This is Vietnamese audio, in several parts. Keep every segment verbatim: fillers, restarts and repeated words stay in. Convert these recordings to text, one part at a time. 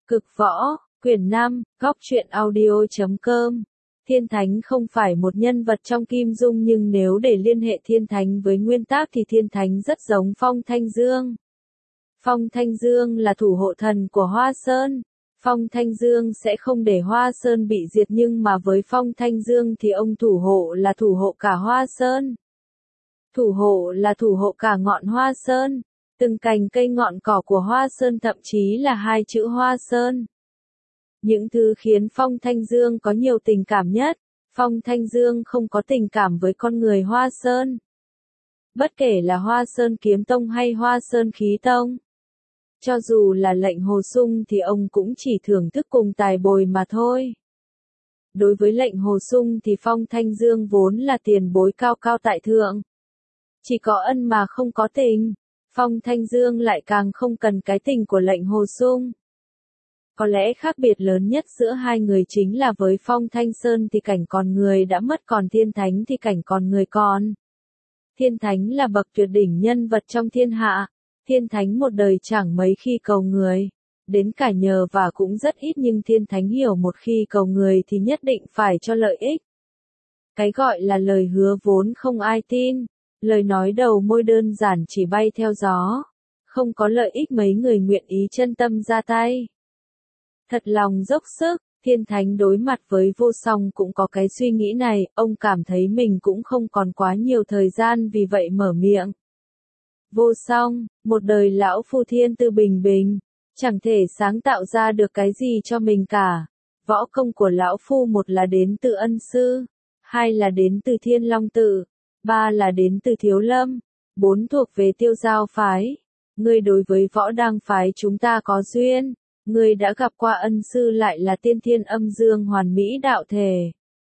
Cực võ, quyển năm, góc truyện audio chấm com. Thiên Thánh không phải một nhân vật trong Kim Dung nhưng nếu để liên hệ Thiên Thánh với nguyên tác thì Thiên Thánh rất giống Phong Thanh Dương. Phong Thanh Dương là thủ hộ thần của Hoa Sơn. Phong Thanh Dương sẽ không để Hoa Sơn bị diệt nhưng mà với Phong Thanh Dương thì ông thủ hộ là thủ hộ cả Hoa Sơn. Thủ hộ là thủ hộ cả ngọn Hoa Sơn. Từng cành cây ngọn cỏ của Hoa Sơn thậm chí là hai chữ Hoa Sơn. Những thứ khiến Phong Thanh Dương có nhiều tình cảm nhất, Phong Thanh Dương không có tình cảm với con người Hoa Sơn. Bất kể là Hoa Sơn Kiếm Tông hay Hoa Sơn Khí Tông. Cho dù là lệnh Hồ Sung thì ông cũng chỉ thưởng thức cùng tài bồi mà thôi. Đối với lệnh Hồ Sung thì Phong Thanh Dương vốn là tiền bối cao cao tại thượng. Chỉ có ân mà không có tình. Phong Thanh Dương lại càng không cần cái tình của lệnh Hồ Sung. Có lẽ khác biệt lớn nhất giữa hai người chính là với Phong Thanh Sơn thì cảnh còn người đã mất còn Thiên Thánh thì cảnh còn người còn. Thiên Thánh là bậc tuyệt đỉnh nhân vật trong thiên hạ. Thiên Thánh một đời chẳng mấy khi cầu người. Đến cả nhờ và cũng rất ít nhưng Thiên Thánh hiểu một khi cầu người thì nhất định phải cho lợi ích. Cái gọi là lời hứa vốn không ai tin. Lời nói đầu môi đơn giản chỉ bay theo gió. Không có lợi ích mấy người nguyện ý chân tâm ra tay. Thật lòng dốc sức, Thiên Thánh đối mặt với Vô Song cũng có cái suy nghĩ này, ông cảm thấy mình cũng không còn quá nhiều thời gian vì vậy mở miệng. Vô Song, một đời lão phu thiên tư bình bình, chẳng thể sáng tạo ra được cái gì cho mình cả. Võ công của lão phu một là đến từ ân sư, hai là đến từ Thiên Long Tự, ba là đến từ Thiếu Lâm, bốn thuộc về Tiêu Giao phái. Ngươi đối với Võ Đăng phái chúng ta có duyên. Ngươi đã gặp qua ân sư lại là tiên thiên âm dương hoàn mỹ đạo thể.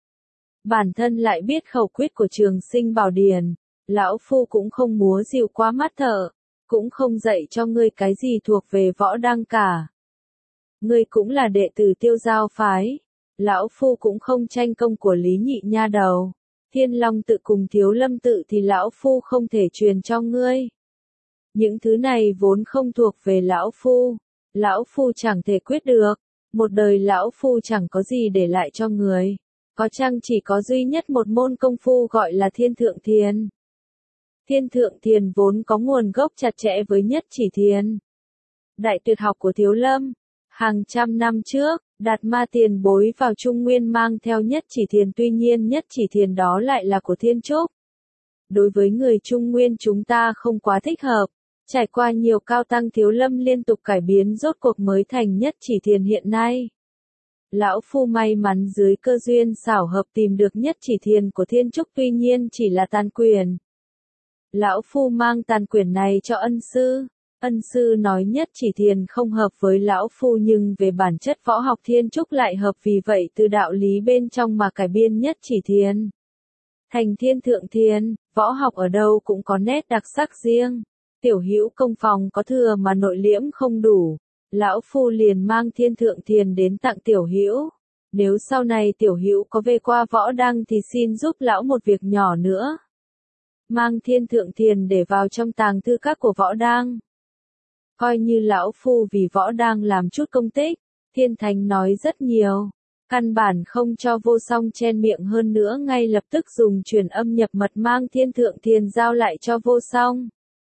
Bản thân lại biết khẩu quyết của Trường Sinh Bảo Điển, lão phu cũng không múa dịu quá mắt thợ, cũng không dạy cho ngươi cái gì thuộc về Võ Đăng cả. Ngươi cũng là đệ tử Tiêu Giao phái, lão phu cũng không tranh công của Lý Nhị nha đầu. Thiên Long Tự cùng Thiếu Lâm Tự thì lão phu không thể truyền cho ngươi. Những thứ này vốn không thuộc về lão phu. Lão phu chẳng thể quyết được, một đời lão phu chẳng có gì để lại cho người, có chăng chỉ có duy nhất một môn công phu gọi là Thiên Thượng Thiền. Thiên Thượng Thiền vốn có nguồn gốc chặt chẽ với Nhất Chỉ Thiền. Đại tuyệt học của Thiếu Lâm, hàng trăm năm trước, Đạt Ma tiền bối vào Trung Nguyên mang theo Nhất Chỉ Thiền tuy nhiên Nhất Chỉ Thiền đó lại là của Thiên Trúc. Đối với người Trung Nguyên chúng ta không quá thích hợp. Trải qua nhiều cao tăng Thiếu Lâm liên tục cải biến rốt cuộc mới thành Nhất Chỉ Thiền hiện nay. Lão phu may mắn dưới cơ duyên xảo hợp tìm được Nhất Chỉ Thiền của Thiên Trúc tuy nhiên chỉ là tàn quyền. Lão phu mang tàn quyền này cho ân sư. Ân sư nói Nhất Chỉ Thiền không hợp với lão phu nhưng về bản chất võ học Thiên Trúc lại hợp vì vậy từ đạo lý bên trong mà cải biên Nhất Chỉ Thiền. Thành Thiên Thượng Thiền, võ học ở đâu cũng có nét đặc sắc riêng. Tiểu Hữu công phòng có thừa mà nội liễm không đủ, lão phu liền mang Thiên Thượng Thiền đến tặng Tiểu Hữu. Nếu sau này Tiểu Hữu có về qua Võ Đăng thì xin giúp lão một việc nhỏ nữa. Mang Thiên Thượng Thiền để vào trong tàng thư các của Võ Đăng. Coi như lão phu vì Võ Đăng làm chút công tích, Thiên Thánh nói rất nhiều. Căn bản không cho Vô Song chen miệng hơn nữa ngay lập tức dùng truyền âm nhập mật mang Thiên Thượng Thiền giao lại cho Vô Song.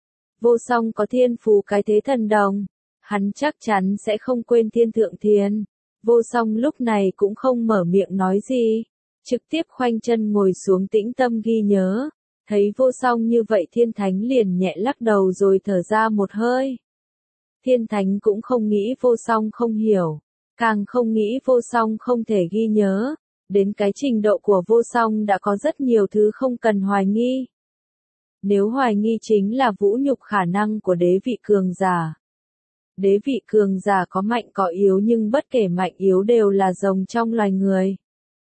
Vô Song có thiên phú cái thế thần đồng, hắn chắc chắn sẽ không quên Thiên Thượng Thiền. Vô Song lúc này cũng không mở miệng nói gì, trực tiếp khoanh chân ngồi xuống tĩnh tâm ghi nhớ. Thấy Vô Song như vậy Thiên Thánh liền nhẹ lắc đầu rồi thở ra một hơi. Thiên Thánh cũng không nghĩ Vô Song không hiểu, càng không nghĩ Vô Song không thể ghi nhớ. Đến cái trình độ của Vô Song đã có rất nhiều thứ không cần hoài nghi. Nếu hoài nghi chính là vũ nhục khả năng của đế vị cường giả. Đế vị cường giả có mạnh có yếu nhưng bất kể mạnh yếu đều là rồng trong loài người.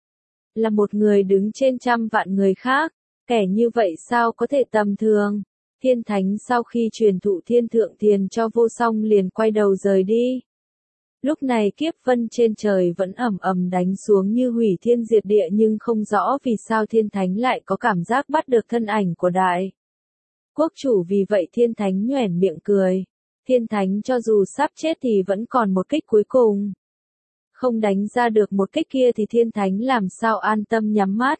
Là một người đứng trên trăm vạn người khác, kẻ như vậy sao có thể tầm thường. Thiên Thánh sau khi truyền thụ Thiên Thượng Thiền cho Vô Song liền quay đầu rời đi. Lúc này kiếp vân trên trời vẫn ầm ầm đánh xuống như hủy thiên diệt địa nhưng không rõ vì sao Thiên Thánh lại có cảm giác bắt được thân ảnh của đại quốc chủ vì vậy Thiên Thánh nhoẻn miệng cười. Thiên Thánh cho dù sắp chết thì vẫn còn một kích cuối cùng. Không đánh ra được một kích kia thì thiên thánh làm sao an tâm nhắm mắt.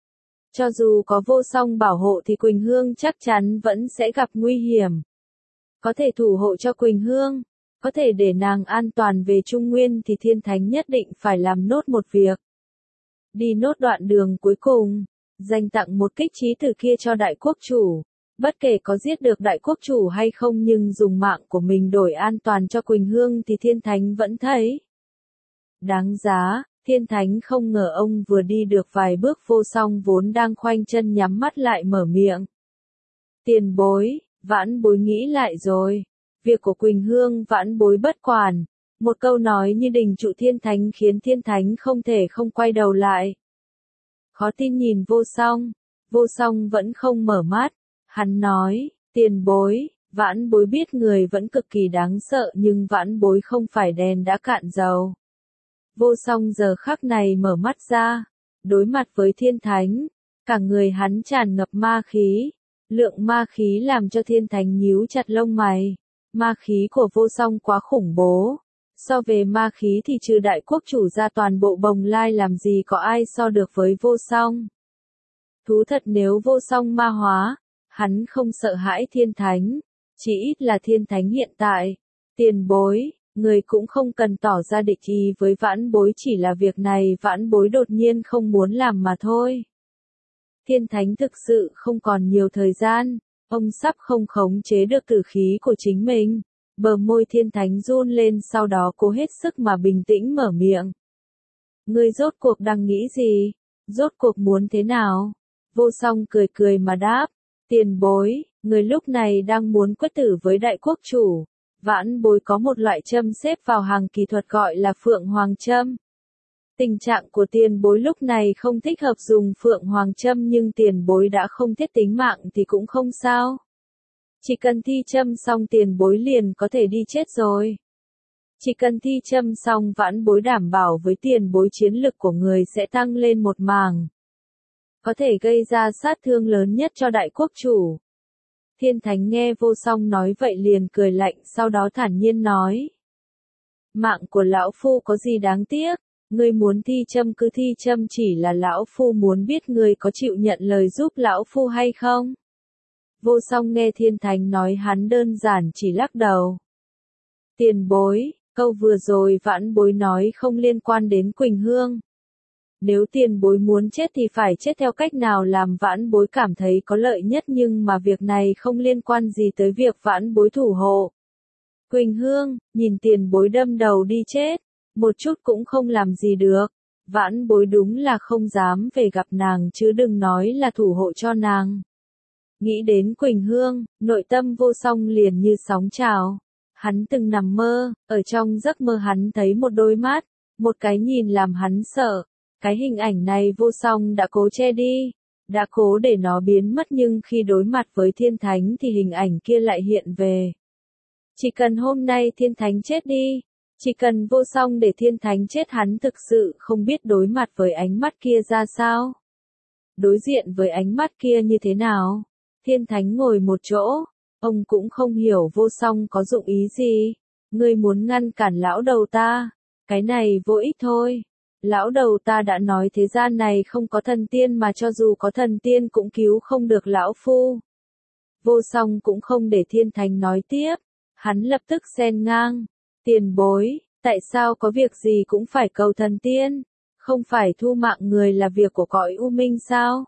Cho dù có vô song bảo hộ thì Quỳnh Hương chắc chắn vẫn sẽ gặp nguy hiểm. Có thể thủ hộ cho Quỳnh Hương, có thể để nàng an toàn về Trung Nguyên thì thiên thánh nhất định phải làm nốt một việc. Đi nốt đoạn đường cuối cùng, dành tặng một kích chí tử kia cho đại quốc chủ. Bất kể có giết được đại quốc chủ hay không nhưng dùng mạng của mình đổi an toàn cho Quỳnh Hương thì thiên thánh vẫn thấy đáng giá. Thiên thánh không ngờ ông vừa đi được vài bước vô song vốn đang khoanh chân nhắm mắt lại mở miệng. Tiền bối, vãn bối nghĩ lại rồi. Việc của Quỳnh Hương vãn bối bất quản. Một câu nói như đình trụ thiên thánh khiến thiên thánh không thể không quay đầu lại. Khó tin nhìn vô song. Vô song vẫn không mở mắt. Hắn nói, tiền bối, vãn bối biết người vẫn cực kỳ đáng sợ nhưng vãn bối không phải đèn đã cạn dầu. Vô song giờ khắc này mở mắt ra, đối mặt với thiên thánh, cả người hắn tràn ngập ma khí, lượng ma khí làm cho thiên thánh nhíu chặt lông mày, ma khí của vô song quá khủng bố, so về ma khí thì trừ đại quốc chủ ra toàn bộ Bồng Lai làm gì có ai so được với vô song. Thú thật nếu vô song ma hóa, hắn không sợ hãi thiên thánh, chỉ ít là thiên thánh hiện tại, tiền bối. Người cũng không cần tỏ ra địch ý với vãn bối chỉ là việc này vãn bối đột nhiên không muốn làm mà thôi. Thiên thánh thực sự không còn nhiều thời gian, ông sắp không khống chế được tử khí của chính mình. Bờ môi thiên thánh run lên sau đó cố hết sức mà bình tĩnh mở miệng. Ngươi rốt cuộc đang nghĩ gì? Rốt cuộc muốn thế nào? Vô song cười cười mà đáp. Tiền bối, người lúc này đang muốn quyết tử với đại quốc chủ. Vãn bối có một loại châm xếp vào hàng kỳ thuật gọi là Phượng Hoàng Châm. Tình trạng của tiền bối lúc này không thích hợp dùng Phượng Hoàng Châm nhưng tiền bối đã không thiết tính mạng thì cũng không sao. Chỉ cần thi châm xong tiền bối liền có thể đi chết rồi. Chỉ cần thi châm xong vãn bối đảm bảo với tiền bối chiến lực của người sẽ tăng lên một mảng. Có thể gây ra sát thương lớn nhất cho đại quốc chủ. Thiên thánh nghe vô song nói vậy liền cười lạnh sau đó thản nhiên nói. Mạng của lão phu có gì đáng tiếc, ngươi muốn thi châm cứ thi châm chỉ là lão phu muốn biết ngươi có chịu nhận lời giúp lão phu hay không. Vô song nghe thiên thánh nói hắn đơn giản chỉ lắc đầu. Tiền bối, câu vừa rồi vãn bối nói không liên quan đến Quỳnh Hương. Nếu tiền bối muốn chết thì phải chết theo cách nào làm vãn bối cảm thấy có lợi nhất nhưng mà việc này không liên quan gì tới việc vãn bối thủ hộ. Quỳnh Hương, nhìn tiền bối đâm đầu đi chết, một chút cũng không làm gì được. Vãn bối đúng là không dám về gặp nàng chứ đừng nói là thủ hộ cho nàng. Nghĩ đến Quỳnh Hương, nội tâm vô song liền như sóng trào. Hắn từng nằm mơ, ở trong giấc mơ hắn thấy một đôi mắt, một cái nhìn làm hắn sợ. Cái hình ảnh này vô song đã cố che đi, đã cố để nó biến mất nhưng khi đối mặt với thiên thánh thì hình ảnh kia lại hiện về. Chỉ cần hôm nay thiên thánh chết đi, chỉ cần vô song để thiên thánh chết hắn thực sự không biết đối mặt với ánh mắt kia ra sao. Đối diện với ánh mắt kia như thế nào? Thiên thánh ngồi một chỗ, ông cũng không hiểu vô song có dụng ý gì. Ngươi muốn ngăn cản lão đầu ta, cái này vô ích thôi. Lão đầu ta đã nói thế gian này không có thần tiên mà cho dù có thần tiên cũng cứu không được lão phu. Vô song cũng không để thiên thánh nói tiếp, hắn lập tức xen ngang. Tiền bối, tại sao có việc gì cũng phải cầu thần tiên, không phải thu mạng người là việc của cõi u minh sao?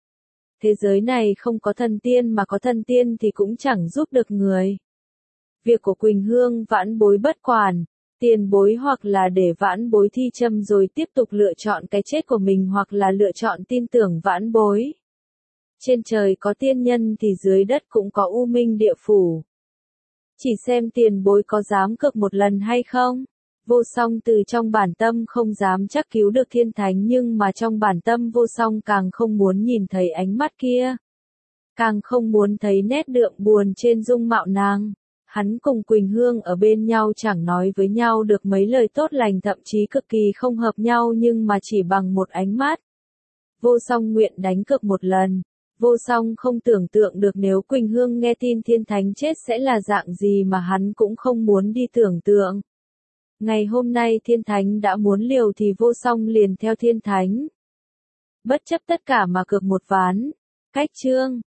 Thế giới này không có thần tiên mà có thần tiên thì cũng chẳng giúp được người. Việc của Quỳnh Hương vãn bối bất quản. Tiền bối hoặc là để vãn bối thi châm rồi tiếp tục lựa chọn cái chết của mình hoặc là lựa chọn tin tưởng vãn bối. Trên trời có tiên nhân thì dưới đất cũng có u minh địa phủ. Chỉ xem tiền bối có dám cược một lần hay không. Vô song từ trong bản tâm không dám chắc cứu được thiên thánh nhưng mà trong bản tâm vô song càng không muốn nhìn thấy ánh mắt kia. Càng không muốn thấy nét đượm buồn trên dung mạo nàng. Hắn cùng Quỳnh Hương ở bên nhau chẳng nói với nhau được mấy lời tốt lành thậm chí cực kỳ không hợp nhau nhưng mà chỉ bằng một ánh mắt. Vô song nguyện đánh cược một lần. Vô song không tưởng tượng được nếu Quỳnh Hương nghe tin thiên thánh chết sẽ là dạng gì mà hắn cũng không muốn đi tưởng tượng. Ngày hôm nay thiên thánh đã muốn liều thì vô song liền theo thiên thánh. Bất chấp tất cả mà cược một ván. Cách chương